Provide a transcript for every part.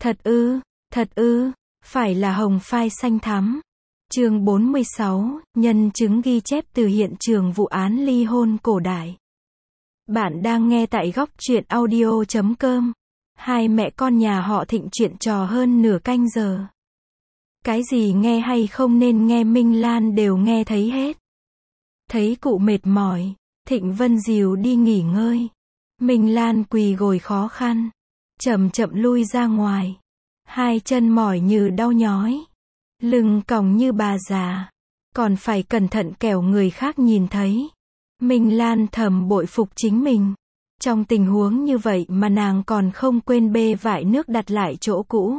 Thật ư, phải là hồng phai xanh thắm. Chương 46, nhân chứng ghi chép từ hiện trường vụ án ly hôn cổ đại. Bạn đang nghe tại góc truyện audio.com. Hai mẹ con nhà họ Thịnh chuyện trò hơn nửa canh giờ. Cái gì nghe hay không nên nghe Minh Lan đều nghe thấy hết. Thấy cụ mệt mỏi, Thịnh Vân dìu đi nghỉ ngơi. Minh Lan quỳ gối khó khăn, chậm chậm lui ra ngoài. Hai chân mỏi như đau nhói, lưng còng như bà già, còn phải cẩn thận kẻo người khác nhìn thấy. Minh Lan thầm bội phục chính mình. Trong tình huống như vậy mà nàng còn không quên bê vại nước đặt lại chỗ cũ.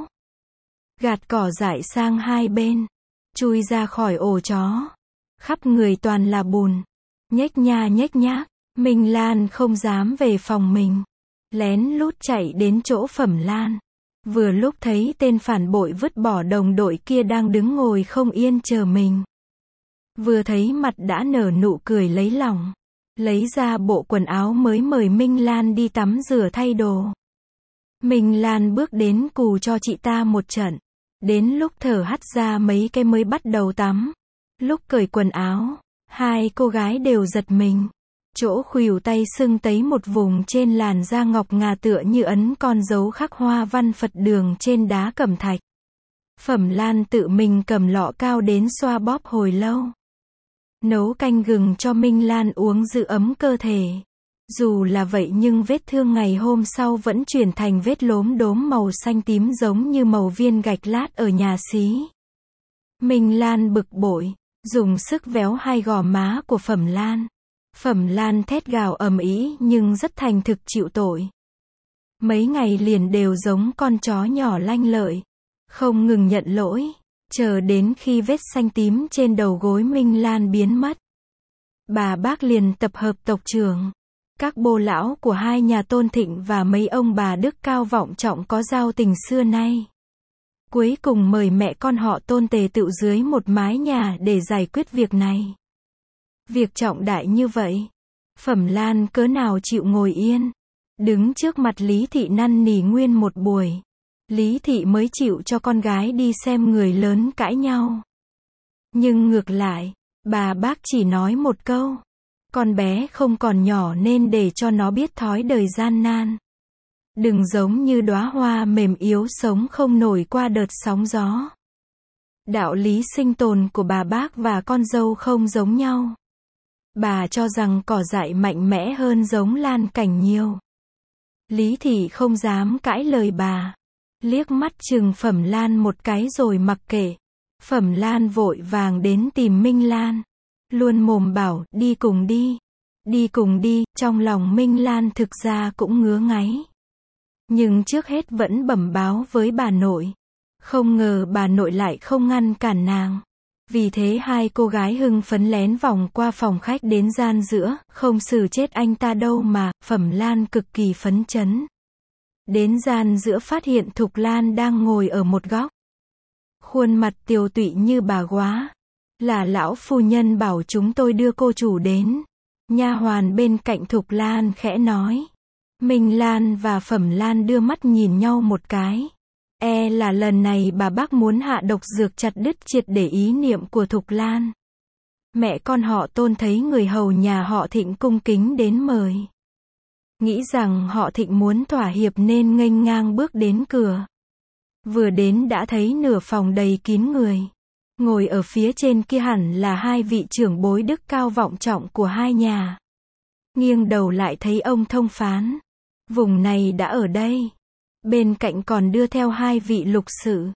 Gạt cỏ dại sang hai bên, chui ra khỏi ổ chó. Khắp người toàn là bùn, nhếch nha nhếch nhác. Minh Lan không dám về phòng mình, lén lút chạy đến chỗ Phẩm Lan. Vừa lúc thấy tên phản bội vứt bỏ đồng đội kia đang đứng ngồi không yên chờ mình. Vừa thấy mặt đã nở nụ cười lấy lòng, lấy ra bộ quần áo mới mời Minh Lan đi tắm rửa thay đồ. Minh Lan bước đến cù cho chị ta một trận. Đến lúc thở hắt ra mấy cái mới bắt đầu tắm. Lúc cởi quần áo, hai cô gái đều giật mình. Chỗ khuỷu tay sưng tấy một vùng trên làn da ngọc ngà tựa như ấn con dấu khắc hoa văn Phật đường trên đá cẩm thạch. Phẩm Lan tự mình cầm lọ cao đến xoa bóp hồi lâu. Nấu canh gừng cho Minh Lan uống giữ ấm cơ thể. Dù là vậy nhưng vết thương ngày hôm sau vẫn chuyển thành vết lốm đốm màu xanh tím giống như màu viên gạch lát ở nhà xí. Minh Lan bực bội, dùng sức véo hai gò má của Phẩm Lan. Phẩm Lan thét gào ầm ĩ nhưng rất thành thực chịu tội. Mấy ngày liền đều giống con chó nhỏ lanh lợi, không ngừng nhận lỗi, chờ đến khi vết xanh tím trên đầu gối Minh Lan biến mất. Bà bác liền tập hợp tộc trưởng, các bô lão của hai nhà Tôn Thịnh và mấy ông bà đức cao vọng trọng có giao tình xưa nay. Cuối cùng mời mẹ con họ Tôn tề tựu dưới một mái nhà để giải quyết việc này. Việc trọng đại như vậy, Phẩm Lan cớ nào chịu ngồi yên. Đứng trước mặt Lý Thị năn nỉ nguyên một buổi, Lý Thị mới chịu cho con gái đi xem người lớn cãi nhau. Nhưng ngược lại, bà bác chỉ nói một câu: con bé không còn nhỏ nên để cho nó biết thói đời gian nan. Đừng giống như đóa hoa mềm yếu sống không nổi qua đợt sóng gió. Đạo lý sinh tồn của bà bác và con dâu không giống nhau. Bà cho rằng cỏ dại mạnh mẽ hơn giống Lan Cảnh nhiều. Lý Thị không dám cãi lời bà, liếc mắt chừng Phẩm Lan một cái rồi mặc kệ. Phẩm Lan vội vàng đến tìm Minh Lan, luôn mồm bảo đi cùng đi. Đi cùng đi, trong lòng Minh Lan thực ra cũng ngứa ngáy. Nhưng trước hết vẫn bẩm báo với bà nội. Không ngờ bà nội lại không ngăn cản nàng. Vì thế hai cô gái hưng phấn lén vòng qua phòng khách đến gian giữa, không xử chết anh ta đâu mà. Phẩm Lan cực kỳ phấn chấn. Đến gian giữa phát hiện Thục Lan đang ngồi ở một góc. Khuôn mặt tiều tụy như bà góa. Là lão phu nhân bảo chúng tôi đưa cô chủ đến. Nha hoàn bên cạnh Thục Lan khẽ nói. Minh Lan và Phẩm Lan đưa mắt nhìn nhau một cái. Là lần này bà bác muốn hạ độc dược chặt đứt triệt để ý niệm của Thục Lan. Mẹ con họ Tôn thấy người hầu nhà họ Thịnh cung kính đến mời. Nghĩ rằng họ Thịnh muốn thỏa hiệp nên nghênh ngang bước đến cửa. Vừa đến đã thấy nửa phòng đầy kín người. Ngồi ở phía trên kia hẳn là hai vị trưởng bối đức cao vọng trọng của hai nhà. Nghiêng đầu lại thấy ông thông phán. Vùng này đã ở đây. Bên cạnh còn đưa theo hai vị lục sự.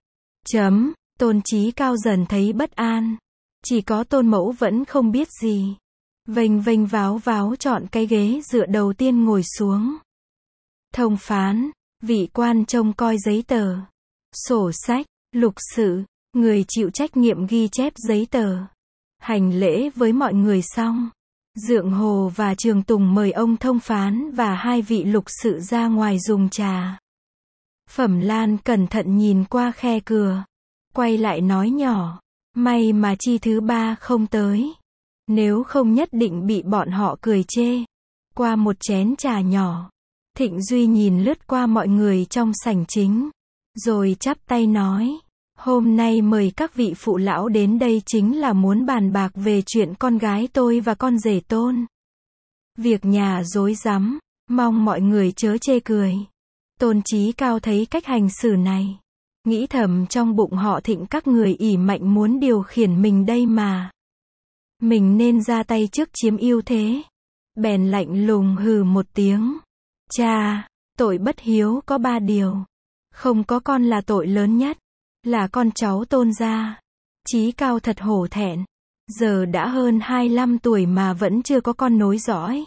Tôn Chí Cao dần thấy bất an. Chỉ có Tôn Mẫu vẫn không biết gì. Vênh vênh váo váo chọn cái ghế dựa đầu tiên ngồi xuống. Thông phán, vị quan trông coi giấy tờ, sổ sách, lục sự, người chịu trách nhiệm ghi chép giấy tờ. Hành lễ với mọi người xong, Dượng Hồ và Trường Tùng mời ông thông phán và hai vị lục sự ra ngoài dùng trà. Phẩm Lan cẩn thận nhìn qua khe cửa, quay lại nói nhỏ, may mà chi thứ ba không tới. Nếu không nhất định bị bọn họ cười chê. Qua một chén trà nhỏ, Thịnh Duy nhìn lướt qua mọi người trong sảnh chính, rồi chắp tay nói, hôm nay mời các vị phụ lão đến đây chính là muốn bàn bạc về chuyện con gái tôi và con rể Tôn. Việc nhà rối rắm, mong mọi người chớ chê cười. Tôn Chí Cao thấy cách hành xử này, nghĩ thầm trong bụng họ Thịnh các người ỷ mạnh muốn điều khiển mình đây mà. Mình nên ra tay trước chiếm ưu thế. Bèn lạnh lùng hừ một tiếng. Cha, tội bất hiếu có 3 điều. Không có con là tội lớn nhất. Là con cháu Tôn gia. Chí Cao thật hổ thẹn. Giờ đã hơn 25 tuổi mà vẫn chưa có con nối dõi.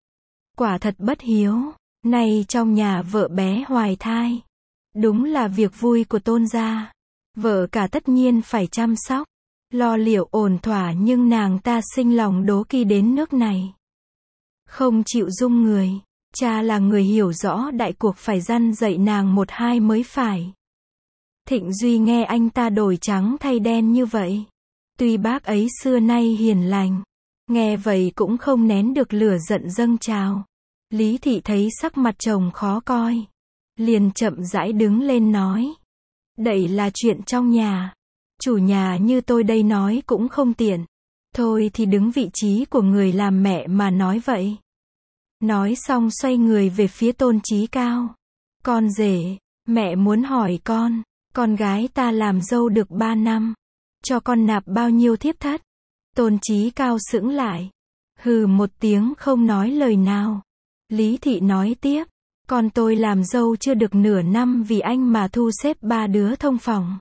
Quả thật bất hiếu. Nay trong nhà vợ bé hoài thai. Đúng là việc vui của Tôn gia. Vợ cả tất nhiên phải chăm sóc, lo liệu ổn thỏa, nhưng nàng ta sinh lòng đố kỵ đến nước này. Không chịu dung người. Cha là người hiểu rõ đại cuộc, phải răn dạy nàng một hai mới phải. Thịnh Duy nghe anh ta đổi trắng thay đen như vậy. Tuy bác ấy xưa nay hiền lành, nghe vậy cũng không nén được lửa giận dâng trào. Lý Thị thấy sắc mặt chồng khó coi, liền chậm rãi đứng lên nói. Đây là chuyện trong nhà. Chủ nhà như tôi đây nói cũng không tiện. Thôi thì đứng vị trí của người làm mẹ mà nói vậy. Nói xong xoay người về phía Tôn Chí Cao. Con rể, mẹ muốn hỏi con gái ta làm dâu được 3 năm. Cho con nạp bao nhiêu thiếp thất? Tôn Chí Cao sững lại. Hừ một tiếng không nói lời nào. Lý Thị nói tiếp. Con tôi làm dâu chưa được nửa năm vì anh mà thu xếp 3 đứa thông phòng.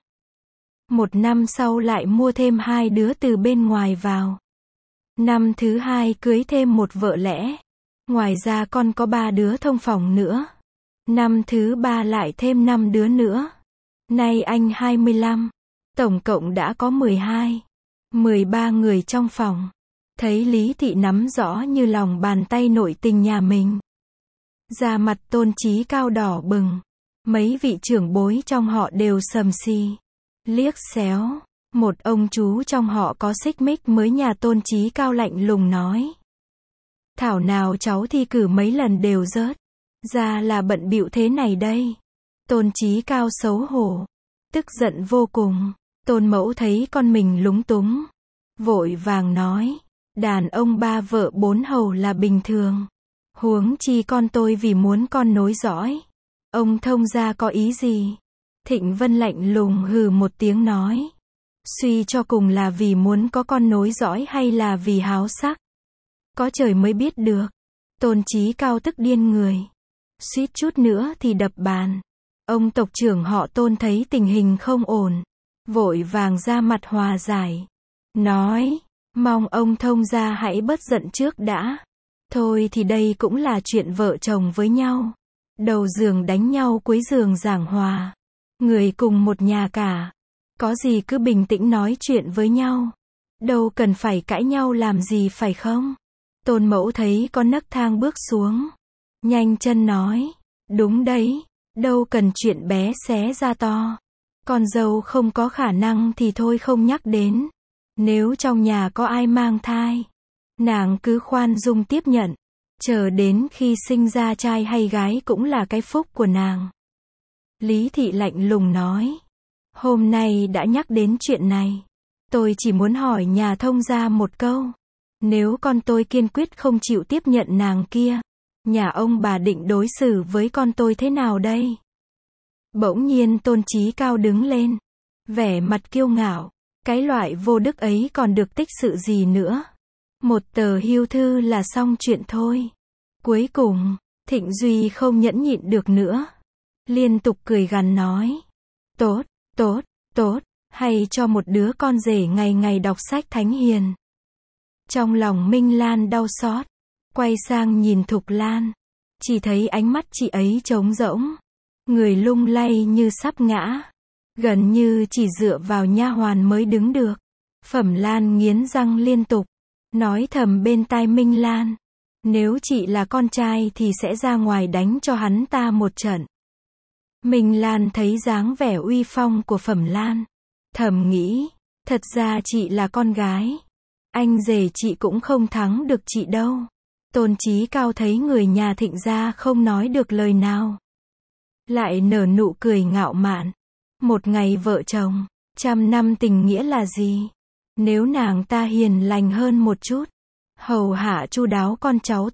1 năm sau lại mua thêm 2 đứa từ bên ngoài vào. Năm thứ 2 cưới thêm một vợ lẽ. Ngoài ra con có 3 đứa thông phòng nữa. Năm thứ 3 lại thêm 5 đứa nữa. Nay anh 25. Tổng cộng đã có 13 người trong phòng. Thấy Lý Thị nắm rõ như lòng bàn tay nội tình nhà mình. Da mặt Tôn Chí Cao đỏ bừng. Mấy vị trưởng bối trong họ đều sầm xì, liếc xéo. Một ông chú trong họ có xích mích mới nhà Tôn Chí Cao lạnh lùng nói. Thảo nào cháu thi cử mấy lần đều rớt. Ra là bận bịu thế này đây. Tôn Chí Cao xấu hổ, tức giận vô cùng. Tôn mẫu thấy con mình lúng túng, vội vàng nói. Đàn ông 3 vợ 4 hầu là bình thường. Huống chi con tôi vì muốn con nối dõi. Ông thông gia có ý gì? Thịnh Vân lạnh lùng hừ một tiếng nói. Suy cho cùng là vì muốn có con nối dõi hay là vì háo sắc? Có trời mới biết được. Tôn Chí Cao tức điên người. Suýt chút nữa thì đập bàn. Ông tộc trưởng họ Tôn thấy tình hình không ổn, vội vàng ra mặt hòa giải. Nói, mong ông thông gia hãy bớt giận trước đã. Thôi thì đây cũng là chuyện vợ chồng với nhau. Đầu giường đánh nhau cuối giường giảng hòa. Người cùng một nhà cả. Có gì cứ bình tĩnh nói chuyện với nhau. Đâu cần phải cãi nhau làm gì phải không? Tôn mẫu thấy có nấc thang bước xuống. Nhanh chân nói. Đúng đấy. Đâu cần chuyện bé xé ra to. Con dâu không có khả năng thì thôi không nhắc đến. Nếu trong nhà có ai mang thai, nàng cứ khoan dung tiếp nhận. Chờ đến khi sinh ra trai hay gái cũng là cái phúc của nàng. Lý Thị lạnh lùng nói. Hôm nay đã nhắc đến chuyện này. Tôi chỉ muốn hỏi nhà thông gia một câu. Nếu con tôi kiên quyết không chịu tiếp nhận nàng kia, nhà ông bà định đối xử với con tôi thế nào đây? Bỗng nhiên Tôn Chí Cao đứng lên, vẻ mặt kiêu ngạo. Cái loại vô đức ấy còn được tích sự gì nữa? Một tờ hưu thư là xong chuyện thôi. Cuối cùng, Thịnh Duy không nhẫn nhịn được nữa. Liên tục cười gằn nói. Tốt, tốt, tốt, hay cho một đứa con rể ngày ngày đọc sách thánh hiền. Trong lòng Minh Lan đau xót, quay sang nhìn Thục Lan. Chỉ thấy ánh mắt chị ấy trống rỗng, người lung lay như sắp ngã. Gần như chỉ dựa vào nha hoàn mới đứng được. Phẩm Lan nghiến răng liên tục, nói thầm bên tai Minh Lan. Nếu chị là con trai thì sẽ ra ngoài đánh cho hắn ta một trận. Minh Lan thấy dáng vẻ uy phong của Phẩm Lan, thầm nghĩ, thật ra chị là con gái. Anh rể chị cũng không thắng được chị đâu. Tôn Chí Cao thấy người nhà Thịnh gia không nói được lời nào, lại nở nụ cười ngạo mạn. Một ngày vợ chồng, 100 năm tình nghĩa là gì? Nếu nàng ta hiền lành hơn một chút, hầu hạ chu đáo con cháu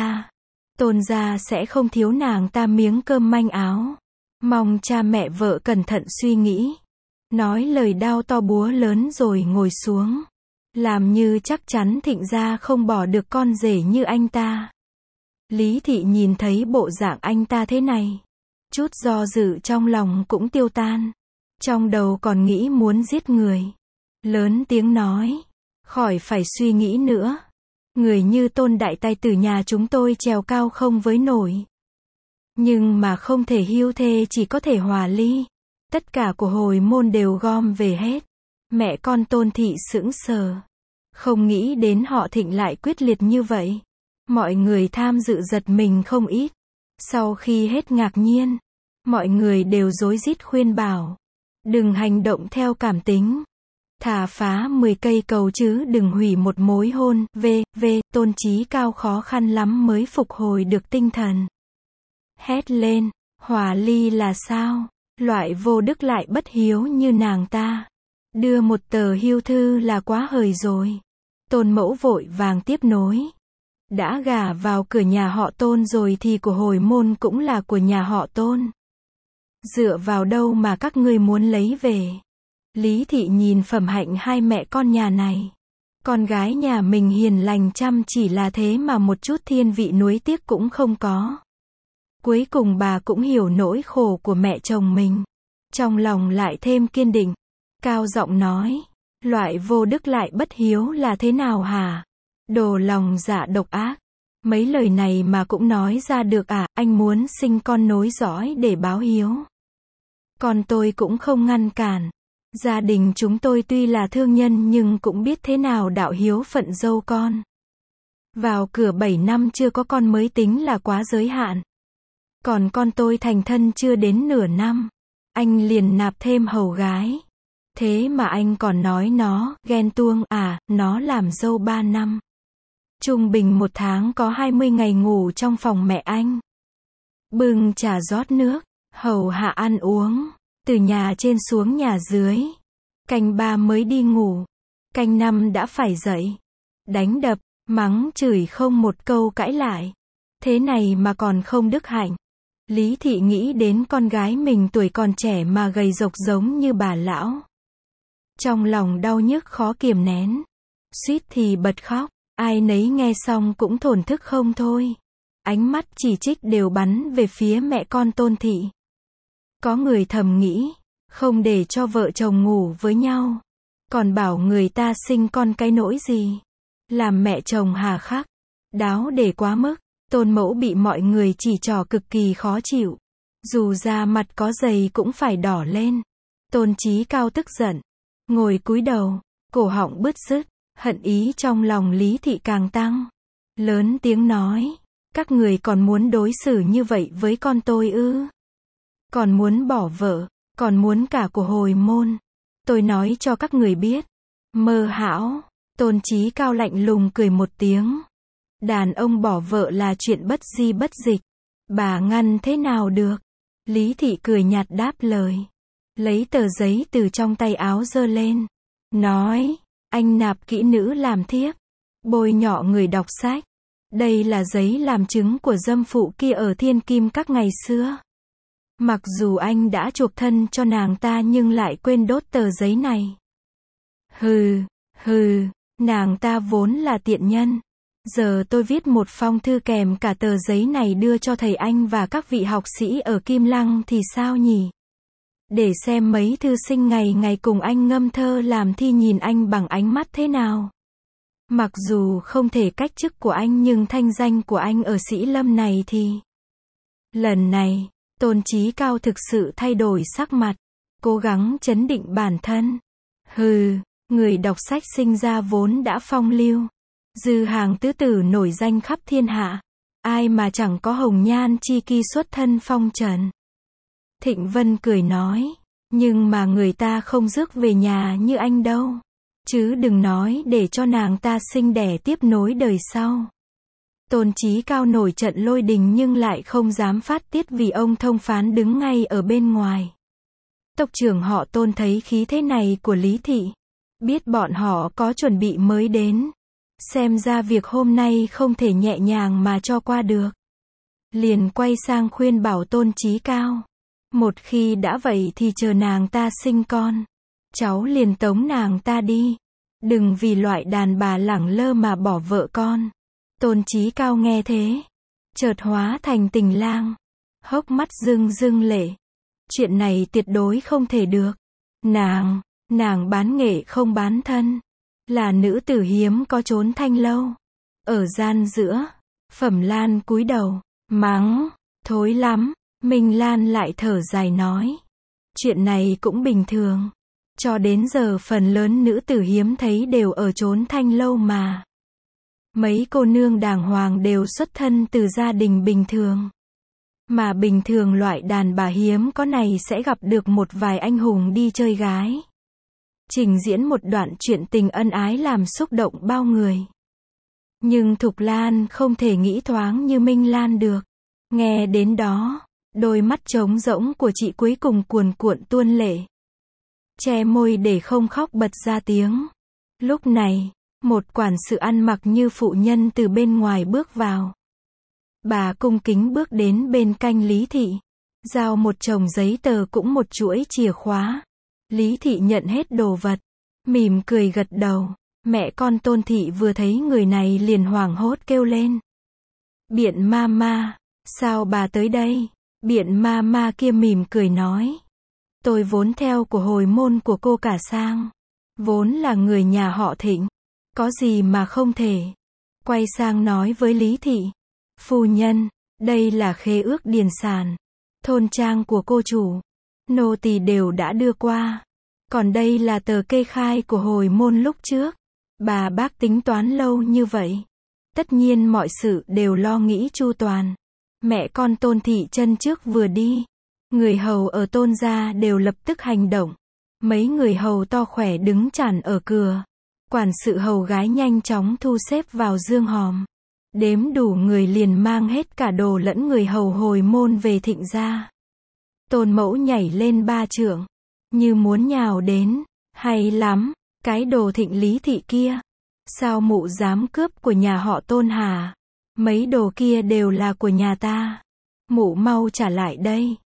Tôn gia sẽ không thiếu nàng ta miếng cơm manh áo. Mong cha mẹ vợ cẩn thận suy nghĩ. Nói lời đao to búa lớn rồi ngồi xuống. Làm như chắc chắn Thịnh gia không bỏ được con rể như anh ta. Lý Thị nhìn thấy bộ dạng anh ta thế này, chút do dự trong lòng cũng tiêu tan. Trong đầu còn nghĩ muốn giết người. Lớn tiếng nói, khỏi phải suy nghĩ nữa. Người như Tôn đại tài tử nhà chúng tôi trèo cao không với nổi. Nhưng mà không thể hưu thê, chỉ có thể hòa ly. Tất cả của hồi môn đều gom về hết. Mẹ con Tôn thị sững sờ. Không nghĩ đến họ Thịnh lại quyết liệt như vậy. Mọi người tham dự giật mình không ít. Sau khi hết ngạc nhiên, mọi người đều rối rít khuyên bảo. Đừng hành động theo cảm tính. Thà phá 10 cây cầu chứ đừng hủy một mối hôn. Tôn Chí Cao khó khăn lắm mới phục hồi được tinh thần. Hét lên, hòa ly là sao? Loại vô đức lại bất hiếu như nàng ta. Đưa một tờ hưu thư là quá hời rồi. Tôn mẫu vội vàng tiếp nối. Đã gả vào cửa nhà họ Tôn rồi thì của hồi môn cũng là của nhà họ Tôn. Dựa vào đâu mà các ngươi muốn lấy về? Lý Thị nhìn phẩm hạnh hai mẹ con nhà này. Con gái nhà mình hiền lành chăm chỉ là thế mà một chút thiên vị nuối tiếc cũng không có. Cuối cùng bà cũng hiểu nỗi khổ của mẹ chồng mình. Trong lòng lại thêm kiên định. Cao giọng nói, loại vô đức lại bất hiếu là thế nào hả? Đồ lòng dạ độc ác. Mấy lời này mà cũng nói ra được à? Anh muốn sinh con nối dõi để báo hiếu. Còn tôi cũng không ngăn cản. Gia đình chúng tôi tuy là thương nhân nhưng cũng biết thế nào đạo hiếu phận dâu con. Vào cửa 7 năm chưa có con mới tính là quá giới hạn. Còn con tôi thành thân chưa đến nửa năm, anh liền nạp thêm hầu gái. Thế mà anh còn nói nó ghen tuông à? Nó làm dâu 3 năm. Trung bình một tháng có 20 ngày ngủ trong phòng mẹ anh. Bưng trà rót nước, hầu hạ ăn uống, từ nhà trên xuống nhà dưới. Canh 3 mới đi ngủ, canh 5 đã phải dậy. Đánh đập, mắng chửi không một câu cãi lại. Thế này mà còn không đức hạnh. Lý Thị nghĩ đến con gái mình tuổi còn trẻ mà gầy rộc giống như bà lão. Trong lòng đau nhức khó kiềm nén. Suýt thì bật khóc. Ai nấy nghe xong cũng thổn thức không thôi. Ánh mắt chỉ trích đều bắn về phía mẹ con Tôn thị. Có người thầm nghĩ, không để cho vợ chồng ngủ với nhau, còn bảo người ta sinh con cái nỗi gì. Làm mẹ chồng hà khắc, đáo để quá mức. Tôn mẫu bị mọi người chỉ trỏ cực kỳ khó chịu. Dù da mặt có dày cũng phải đỏ lên. Tôn Chí Cao tức giận, ngồi cúi đầu, cổ họng bứt rứt. Hận ý trong lòng Lý Thị càng tăng. Lớn tiếng nói, các người còn muốn đối xử như vậy với con tôi ư? Còn muốn bỏ vợ, còn muốn cả của hồi môn. Tôi nói cho các người biết. Mơ hão. Tôn Chí Cao lạnh lùng cười một tiếng. Đàn ông bỏ vợ là chuyện bất di bất dịch. Bà ngăn thế nào được? Lý Thị cười nhạt đáp lời. Lấy tờ giấy từ trong tay áo giơ lên. Nói, anh nạp kỹ nữ làm thiếp. Bôi nhọ người đọc sách. Đây là giấy làm chứng của dâm phụ kia ở Thiên Kim Các ngày xưa. Mặc dù anh đã chuộc thân cho nàng ta nhưng lại quên đốt tờ giấy này. Hừ, nàng ta vốn là tiện nhân. Giờ tôi viết một phong thư kèm cả tờ giấy này đưa cho thầy anh và các vị học sĩ ở Kim Lăng thì sao nhỉ? Để xem mấy thư sinh ngày ngày cùng anh ngâm thơ làm thi nhìn anh bằng ánh mắt thế nào. Mặc dù không thể cách chức của anh nhưng thanh danh của anh ở Sĩ Lâm này thì... Lần này, Tôn Chí Cao thực sự thay đổi sắc mặt, cố gắng trấn định bản thân. Người đọc sách sinh ra vốn đã phong lưu. Dư hàng tứ tử nổi danh khắp thiên hạ. Ai mà chẳng có hồng nhan chi kỳ xuất thân phong trần. Thịnh Vân cười nói, nhưng mà người ta không rước về nhà như anh đâu. Chứ đừng nói để cho nàng ta sinh đẻ tiếp nối đời sau. Tôn Chí Cao nổi trận lôi đình nhưng lại không dám phát tiết vì ông thông phán đứng ngay ở bên ngoài. Tộc trưởng họ Tôn thấy khí thế này của Lý Thị, biết bọn họ có chuẩn bị mới đến. Xem ra việc hôm nay không thể nhẹ nhàng mà cho qua được. Liền quay sang khuyên bảo Tôn Chí Cao. Một khi đã vậy thì chờ nàng ta sinh con. Cháu liền tống nàng ta đi. Đừng vì loại đàn bà lẳng lơ mà bỏ vợ con. Tôn Chí Cao nghe thế, chợt hóa thành tình lang. Hốc mắt rưng rưng lệ. Chuyện này tuyệt đối không thể được. Nàng bán nghệ không bán thân. Là nữ tử hiếm có trốn thanh lâu. Ở gian giữa, Phẩm Lan cúi đầu, mắng, thối lắm. Minh Lan lại thở dài nói. Chuyện này cũng bình thường. Cho đến giờ phần lớn nữ tử hiếm thấy đều ở trốn thanh lâu mà. Mấy cô nương đàng hoàng đều xuất thân từ gia đình bình thường. Mà bình thường loại đàn bà hiếm có này sẽ gặp được một vài anh hùng đi chơi gái. Trình diễn một đoạn chuyện tình ân ái làm xúc động bao người. Nhưng Thục Lan không thể nghĩ thoáng như Minh Lan được. Nghe đến đó, đôi mắt trống rỗng của chị cuối cùng cuồn cuộn tuôn lệ. Che môi để không khóc bật ra tiếng. Lúc này, một quản sự ăn mặc như phụ nhân từ bên ngoài bước vào. Bà cung kính bước đến bên cạnh Lý Thị, giao một chồng giấy tờ cũng một chuỗi chìa khóa. Lý Thị nhận hết đồ vật, mỉm cười gật đầu. Mẹ con Tôn Thị vừa thấy người này liền hoảng hốt kêu lên. Biện ma, sao bà tới đây? Biện ma kia mỉm cười nói. Tôi vốn theo của hồi môn của cô cả sang. Vốn là người nhà họ Thịnh. Có gì mà không thể. Quay sang nói với Lý Thị. Phu nhân, đây là khế ước điền sản. Thôn trang của cô chủ. Nô tỳ đều đã đưa qua. Còn đây là tờ kê khai của hồi môn lúc trước. Bà bác tính toán lâu như vậy. Tất nhiên mọi sự đều lo nghĩ chu toàn. Mẹ con Tôn Thị chân trước vừa đi. Người hầu ở Tôn gia đều lập tức hành động. Mấy người hầu to khỏe đứng chặn ở cửa. Quản sự hầu gái nhanh chóng thu xếp vào dương hòm. Đếm đủ người liền mang hết cả đồ lẫn người hầu hồi môn về Thịnh gia. Tôn mẫu nhảy lên 3 trượng. Như muốn nhào đến. Hay lắm, cái đồ Thịnh Lý Thị kia. Sao mụ dám cướp của nhà họ Tôn hả? Mấy đồ kia đều là của nhà ta. Mụ mau trả lại đây.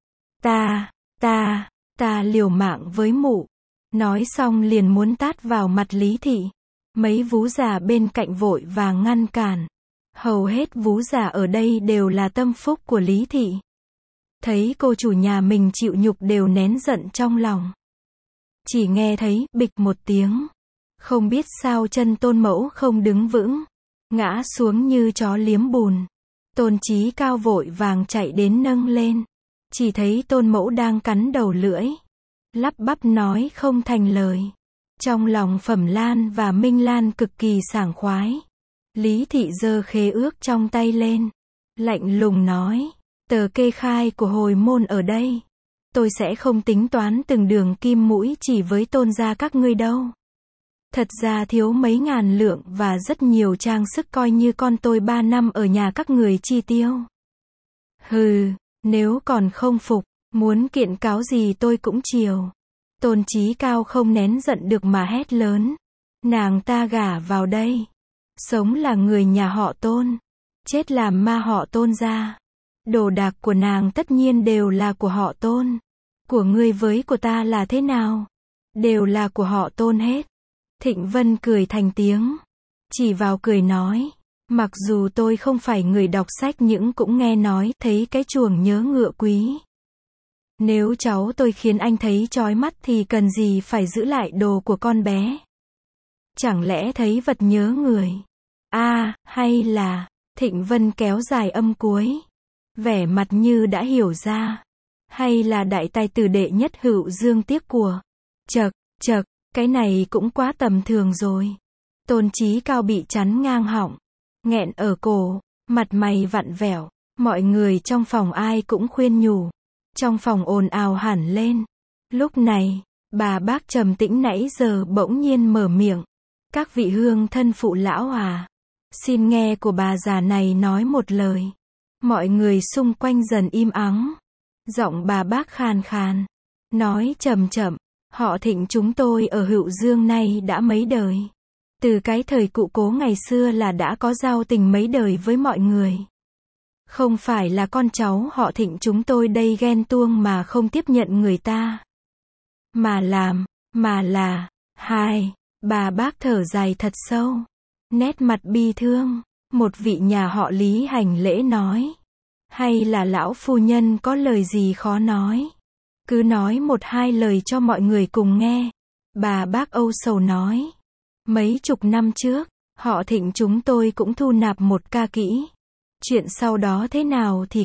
Ta liều mạng với mụ. Nói xong liền muốn tát vào mặt Lý Thị. Mấy vú già bên cạnh vội vàng ngăn cản. Hầu hết vú già ở đây đều là tâm phúc của Lý Thị. Thấy cô chủ nhà mình chịu nhục đều nén giận trong lòng. Chỉ nghe thấy bịch một tiếng. Không biết sao chân Tôn mẫu không đứng vững. Ngã xuống như chó liếm bùn. Tôn Chí Cao vội vàng chạy đến nâng lên. Chỉ thấy Tôn mẫu đang cắn đầu lưỡi. Lắp bắp nói không thành lời. Trong lòng Phẩm Lan và Minh Lan cực kỳ sảng khoái. Lý Thị giơ khế ước trong tay lên. Lạnh lùng nói. Tờ kê khai của hồi môn ở đây. Tôi sẽ không tính toán từng đường kim mũi chỉ với Tôn gia các ngươi đâu. Thật ra thiếu mấy ngàn lượng và rất nhiều trang sức coi như con tôi 3 năm ở nhà các người chi tiêu. Hừ, nếu còn không phục, muốn kiện cáo gì tôi cũng chiều. Tôn Chí Cao không nén giận được mà hét lớn. Nàng ta gả vào đây. Sống là người nhà họ Tôn. Chết làm ma họ Tôn gia. Đồ đạc của nàng tất nhiên đều là của họ Tôn. Của ngươi với của ta là thế nào? Đều là của họ Tôn hết. Thịnh Vân cười thành tiếng. Chỉ vào cười nói. Mặc dù tôi không phải người đọc sách nhưng cũng nghe nói thấy cái chuồng nhớ ngựa quý. Nếu cháu tôi khiến anh thấy chói mắt thì cần gì phải giữ lại đồ của con bé? Chẳng lẽ thấy vật nhớ người? Hay là... Thịnh Vân kéo dài âm cuối. Vẻ mặt như đã hiểu ra. Hay là đại tài tử đệ nhất Hữu Dương tiếc của. Chậc, cái này cũng quá tầm thường rồi. Tôn Chí Cao bị chắn ngang họng. Nghẹn ở cổ, mặt mày vặn vẹo. Mọi người trong phòng ai cũng khuyên nhủ. Trong phòng ồn ào hẳn lên. Lúc này, bà bác trầm tĩnh nãy giờ bỗng nhiên mở miệng. Các vị hương thân phụ lão à. Xin nghe của bà già này nói một lời. Mọi người xung quanh dần im ắng. Giọng bà bác khàn khàn. nói chậm chậm, họ Thịnh chúng tôi ở Hữu Dương nay đã mấy đời. Từ cái thời cụ Cố ngày xưa là đã có giao tình mấy đời với mọi người. Không phải là con cháu họ Thịnh chúng tôi đây ghen tuông mà không tiếp nhận người ta. Mà là, bà bác thở dài thật sâu. Nét mặt bi thương, một vị nhà họ Lý hành lễ nói. Hay là lão phu nhân có lời gì khó nói? Cứ nói một hai lời cho mọi người cùng nghe. Bà bác âu sầu nói. Mấy chục năm trước, họ Thịnh chúng tôi cũng thu nạp một ca kỹ. Chuyện sau đó thế nào thì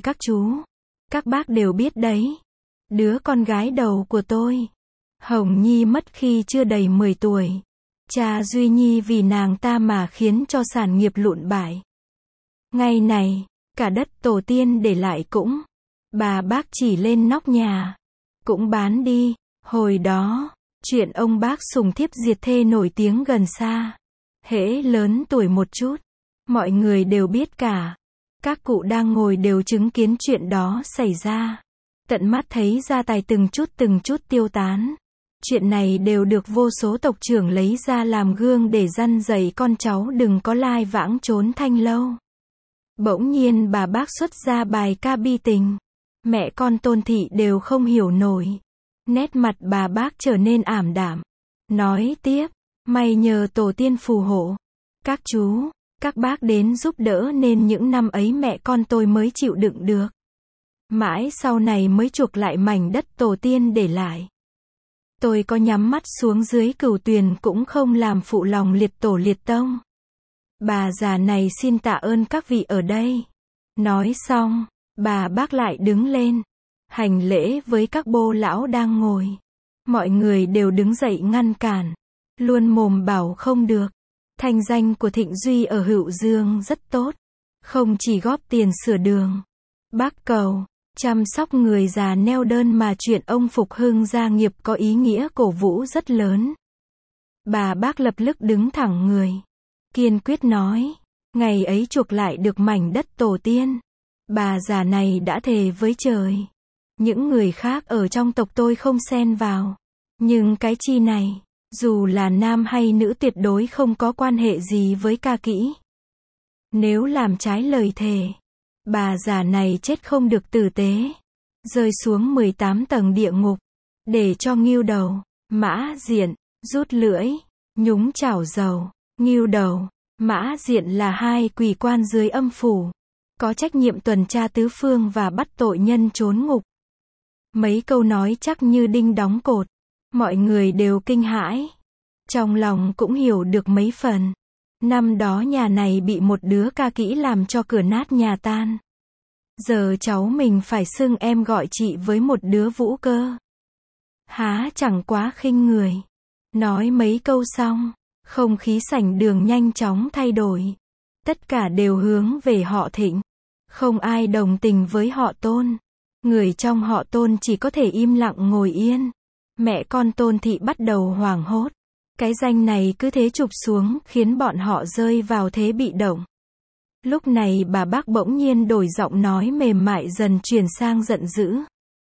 các bác đều biết đấy. Đứa con gái đầu của tôi, Hồng Nhi mất khi chưa đầy 10 tuổi. Cha Duy Nhi vì nàng ta mà khiến cho sản nghiệp lụn bại. Ngày này, cả đất tổ tiên để lại cũng, bà bác chỉ lên nóc nhà, cũng bán đi. Hồi đó, chuyện ông bác sùng thiếp diệt thê nổi tiếng gần xa. Hễ lớn tuổi một chút, mọi người đều biết cả. Các cụ đang ngồi đều chứng kiến chuyện đó xảy ra. Tận mắt thấy gia tài từng chút tiêu tán. Chuyện này đều được vô số tộc trưởng lấy ra làm gương để răn dạy con cháu đừng có lai vãng trốn thanh lâu. Bỗng nhiên bà bác xuất ra bài ca bi tình. Mẹ con Tôn Thị đều không hiểu nổi. Nét mặt bà bác trở nên ảm đạm. Nói tiếp, may nhờ tổ tiên phù hộ. Các chú, các bác đến giúp đỡ nên những năm ấy mẹ con tôi mới chịu đựng được. Mãi sau này mới chuộc lại mảnh đất tổ tiên để lại. Tôi có nhắm mắt xuống dưới Cửu Tuyền cũng không làm phụ lòng liệt tổ liệt tông. Bà già này xin tạ ơn các vị ở đây. Nói xong, bà bác lại đứng lên, hành lễ với các bô lão đang ngồi. Mọi người đều đứng dậy ngăn cản, luôn mồm bảo không được. Thanh danh của Thịnh Duy ở Hữu Dương rất tốt, không chỉ góp tiền sửa đường, bác cầu, chăm sóc người già neo đơn mà chuyện ông phục hưng gia nghiệp có ý nghĩa cổ vũ rất lớn. Bà bác lập tức đứng thẳng người, kiên quyết nói, ngày ấy chuộc lại được mảnh đất tổ tiên, bà già này đã thề với trời. Những người khác ở trong tộc tôi không xen vào, nhưng cái chi này, dù là nam hay nữ tuyệt đối không có quan hệ gì với ca kỹ. Nếu làm trái lời thề, bà già này chết không được tử tế, rơi xuống 18 tầng địa ngục, để cho Ngưu Đầu, Mã Diện, rút lưỡi, nhúng chảo dầu. Ngưu Đầu, Mã Diện là hai quỷ quan dưới âm phủ, có trách nhiệm tuần tra tứ phương và bắt tội nhân trốn ngục. Mấy câu nói chắc như đinh đóng cột, mọi người đều kinh hãi, trong lòng cũng hiểu được mấy phần. Năm đó nhà này bị một đứa ca kỹ làm cho cửa nát nhà tan. Giờ cháu mình phải xưng em gọi chị với một đứa Vũ cơ. Há chẳng quá khinh người. Nói mấy câu xong, không khí sảnh đường nhanh chóng thay đổi. Tất cả đều hướng về họ Thịnh. Không ai đồng tình với họ Tôn. Người trong họ Tôn chỉ có thể im lặng ngồi yên. Mẹ con Tôn Thị bắt đầu hoảng hốt. Cái danh này cứ thế chụp xuống khiến bọn họ rơi vào thế bị động. Lúc này bà bác bỗng nhiên đổi giọng nói mềm mại dần chuyển sang giận dữ.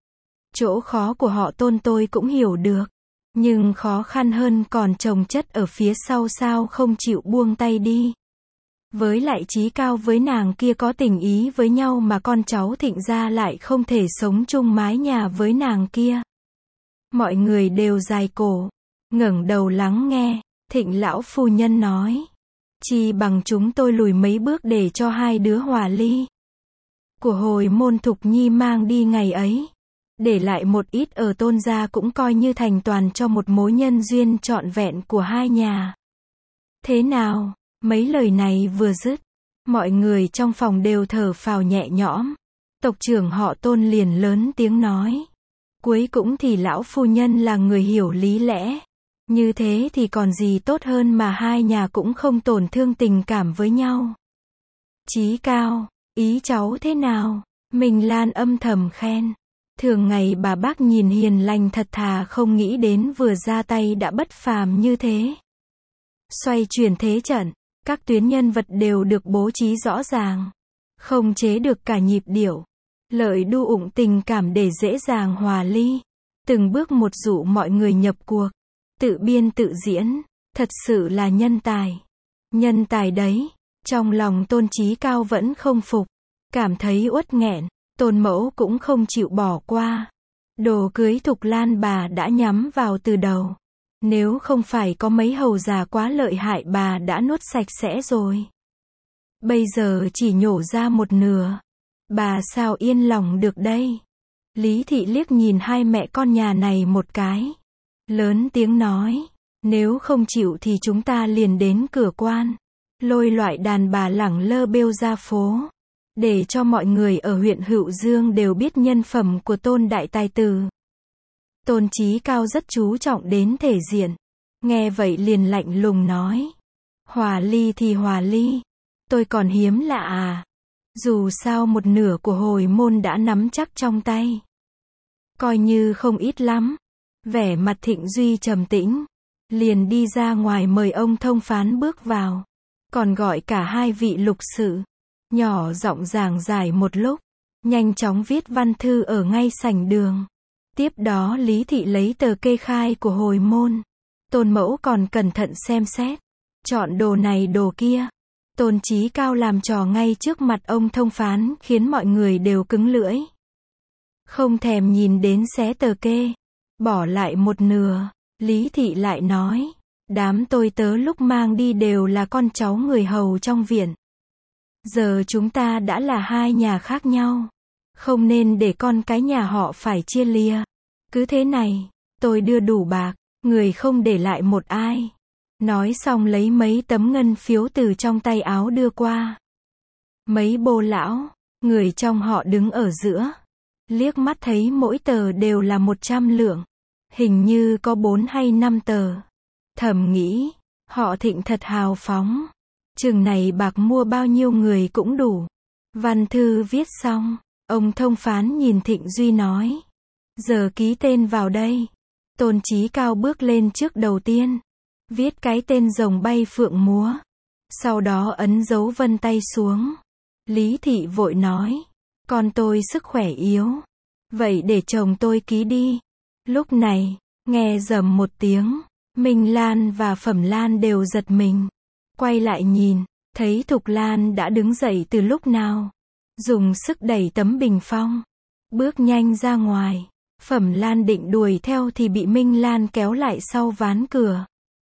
Chỗ khó của họ Tôn tôi cũng hiểu được. Nhưng khó khăn hơn còn chồng chất ở phía sau sao không chịu buông tay đi. Với lại chí cao với nàng kia có tình ý với nhau mà con cháu Thịnh gia lại không thể sống chung mái nhà với nàng kia. Mọi người đều dài cổ, ngẩng đầu lắng nghe. Thịnh lão phu nhân nói, chi bằng chúng tôi lùi mấy bước để cho hai đứa hòa ly. Của hồi môn Thục Nhi mang đi ngày ấy, để lại một ít ở Tôn gia cũng coi như thành toàn cho một mối nhân duyên trọn vẹn của hai nhà. Thế nào? Mấy lời này vừa dứt, mọi người trong phòng đều thở phào nhẹ nhõm. Tộc trưởng họ Tôn liền lớn tiếng nói, cuối cũng thì lão phu nhân là người hiểu lý lẽ. Như thế thì còn gì tốt hơn mà hai nhà cũng không tổn thương tình cảm với nhau. Chí cao, ý cháu thế nào? Mình Lan âm thầm khen. Thường ngày bà bác nhìn hiền lành thật thà không nghĩ đến vừa ra tay đã bất phàm như thế. Xoay chuyển thế trận, các tuyến nhân vật đều được bố trí rõ ràng. Không chế được cả nhịp điệu. Lợi đu ụng tình cảm để dễ dàng hòa ly. từng bước một dụ mọi người nhập cuộc, tự biên tự diễn, thật sự là nhân tài. Nhân tài đấy. Trong lòng Tôn Chí Cao vẫn không phục, cảm thấy uất nghẹn, Tôn mẫu cũng không chịu bỏ qua. Đồ cưới Thục Lan bà đã nhắm vào từ đầu. Nếu không phải có mấy hầu già quá lợi hại bà đã nuốt sạch sẽ rồi. Bây giờ chỉ nhổ ra một nửa. Bà sao yên lòng được đây? Lý Thị liếc nhìn hai mẹ con nhà này một cái. Lớn tiếng nói, nếu không chịu thì chúng ta liền đến cửa quan. Lôi loại đàn bà lẳng lơ bêu ra phố. Để cho mọi người ở huyện Hữu Dương đều biết nhân phẩm của Tôn đại tài tử. Tôn Chí Cao rất chú trọng đến thể diện. Nghe vậy liền lạnh lùng nói. Hòa ly thì hòa ly. Tôi còn hiếm lạ à. Dù sao một nửa của hồi môn đã nắm chắc trong tay. Coi như không ít lắm. Vẻ mặt Thịnh Duy trầm tĩnh. Liền đi ra ngoài mời ông thông phán bước vào. Còn gọi cả hai vị lục sự. Nhỏ giọng giảng giải một lúc. Nhanh chóng viết văn thư ở ngay sảnh đường. Tiếp đó Lý Thị lấy tờ kê khai của hồi môn. Tôn mẫu còn cẩn thận xem xét. Chọn đồ này đồ kia. Tôn Chí Cao làm trò ngay trước mặt ông thông phán khiến mọi người đều cứng lưỡi. Không thèm nhìn đến xé tờ kê. Bỏ lại một nửa. Lý Thị lại nói. Đám tôi tớ lúc mang đi đều là con cháu người hầu trong viện. Giờ chúng ta đã là hai nhà khác nhau. Không nên để con cái nhà họ phải chia lìa. Cứ thế này, tôi đưa đủ bạc, người không để lại một ai. Nói xong lấy mấy tấm ngân phiếu từ trong tay áo đưa qua. Mấy bô lão, người trong họ đứng ở giữa. Liếc mắt thấy mỗi tờ đều là 100 lượng. Hình như có 4 hay 5 tờ. Thầm nghĩ, họ Thịnh thật hào phóng. Chừng này bạc mua bao nhiêu người cũng đủ. Văn thư viết xong, ông thông phán nhìn Thịnh Duy nói. Giờ ký tên vào đây. Tôn Chí Cao bước lên trước đầu tiên. Viết cái tên rồng bay phượng múa. Sau đó ấn dấu vân tay xuống. Lý Thị vội nói. Con tôi sức khỏe yếu. Vậy để chồng tôi ký đi. Lúc này, nghe rầm một tiếng. Minh Lan và Phẩm Lan đều giật mình. Quay lại nhìn, thấy Thục Lan đã đứng dậy từ lúc nào. Dùng sức đẩy tấm bình phong. Bước nhanh ra ngoài. Phẩm Lan định đuổi theo thì bị Minh Lan kéo lại sau ván cửa.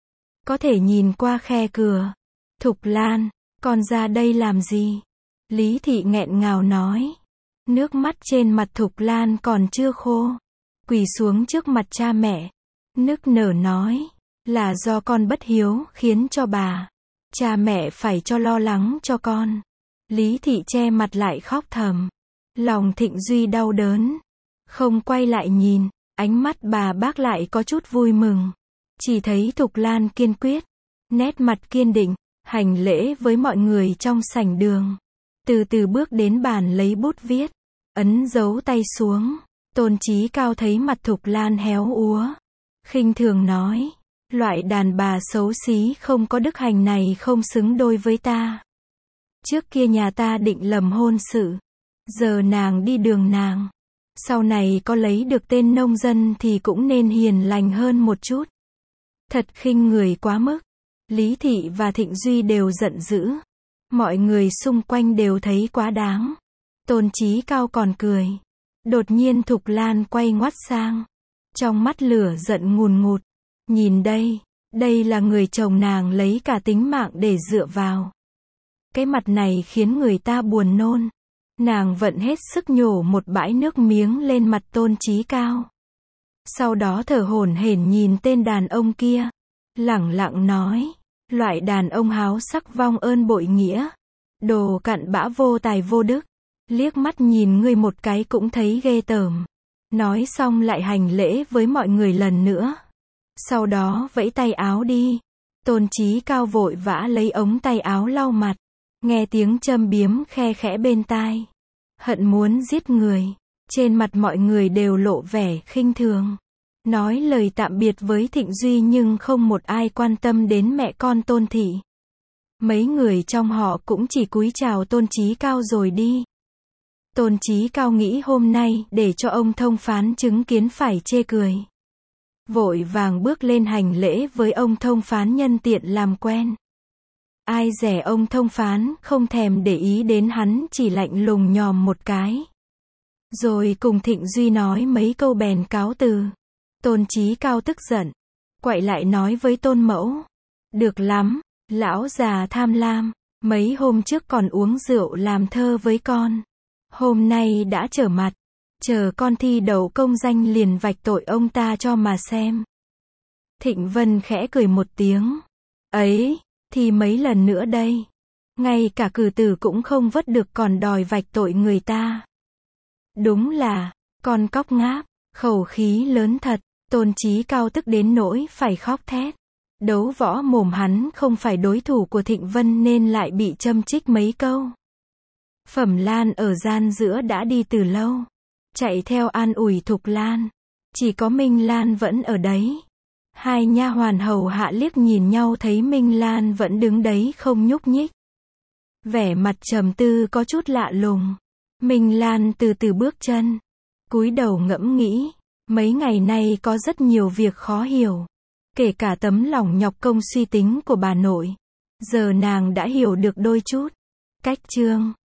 Có thể nhìn qua khe cửa. Thục Lan, con ra đây làm gì? Lý Thị nghẹn ngào nói. Nước mắt trên mặt Thục Lan còn chưa khô. Quỳ xuống trước mặt cha mẹ. Nức nở nói. Là do con bất hiếu khiến cho bà. Cha mẹ phải cho lo lắng cho con. Lý Thị che mặt lại khóc thầm. Lòng Thịnh Duy đau đớn. Không quay lại nhìn. Ánh mắt bà bác lại có chút vui mừng. Chỉ thấy Thục Lan kiên quyết. Nét mặt kiên định. Hành lễ với mọi người trong sảnh đường. Từ từ bước đến bàn lấy bút viết. Ấn dấu tay xuống. Tôn Chí Cao thấy mặt Thục Lan héo úa. Khinh thường nói. Loại đàn bà xấu xí không có đức hành này không xứng đôi với ta. Trước kia nhà ta định lầm hôn sự. Giờ nàng đi đường nàng. Sau này có lấy được tên nông dân thì cũng nên hiền lành hơn một chút. Thật khinh người quá mức. Lý Thị và Thịnh Duy đều giận dữ. Mọi người xung quanh đều thấy quá đáng. Tôn Chí Cao còn cười. Đột nhiên Thục Lan quay ngoắt sang. Trong mắt lửa giận ngùn ngụt. Nhìn đây, đây là người chồng nàng lấy cả tính mạng để dựa vào. Cái mặt này khiến người ta buồn nôn. Nàng vận hết sức nhổ một bãi nước miếng lên mặt Tôn Chí Cao. Sau đó thở hổn hển nhìn tên đàn ông kia. Lẳng lặng nói. Loại đàn ông háo sắc vong ơn bội nghĩa. Đồ cặn bã vô tài vô đức. Liếc mắt nhìn ngươi một cái cũng thấy ghê tởm. Nói xong lại hành lễ với mọi người lần nữa. Sau đó vẫy tay áo đi. Tôn Chí Cao vội vã lấy ống tay áo lau mặt. Nghe tiếng châm biếm khe khẽ bên tai. Hận muốn giết người. Trên mặt mọi người đều lộ vẻ khinh thường. Nói lời tạm biệt với Thịnh Duy nhưng không một ai quan tâm đến mẹ con Tôn Thị. Mấy người trong họ cũng chỉ cúi chào Tôn Chí Cao rồi đi. Tôn Chí Cao nghĩ hôm nay, để cho ông thông phán chứng kiến phải chê cười. Vội vàng bước lên hành lễ với ông thông phán nhân tiện làm quen. Ai dè ông thông phán không thèm để ý đến hắn, chỉ lạnh lùng nhòm một cái. Rồi cùng Thịnh Duy nói mấy câu bèn cáo từ. Tôn Chí Cao tức giận, quay lại nói với Tôn Mẫu. Được lắm, lão già tham lam, mấy hôm trước còn uống rượu làm thơ với con. Hôm nay đã trở mặt, chờ con thi đậu công danh liền vạch tội ông ta cho mà xem. Thịnh Vân khẽ cười một tiếng. Ấy, thì mấy lần nữa đây. Ngay cả cử tử cũng không vớt được còn đòi vạch tội người ta. Đúng là, con cóc ngáp, khẩu khí lớn thật. Tôn Chí Cao tức đến nỗi phải khóc thét. Đấu võ mồm hắn không phải đối thủ của Thịnh Vân nên lại bị châm chích mấy câu. Phẩm Lan ở gian giữa đã đi từ lâu, chạy theo an ủi Thục Lan. Chỉ có Minh Lan vẫn ở đấy. Hai nha hoàn hầu hạ liếc nhìn nhau thấy Minh Lan vẫn đứng đấy không nhúc nhích. Vẻ mặt trầm tư có chút lạ lùng. Minh Lan từ từ bước chân, cúi đầu ngẫm nghĩ. Mấy ngày nay có rất nhiều việc khó hiểu. Kể cả tấm lòng nhọc công suy tính của bà nội. Giờ nàng đã hiểu được đôi chút. Cách chương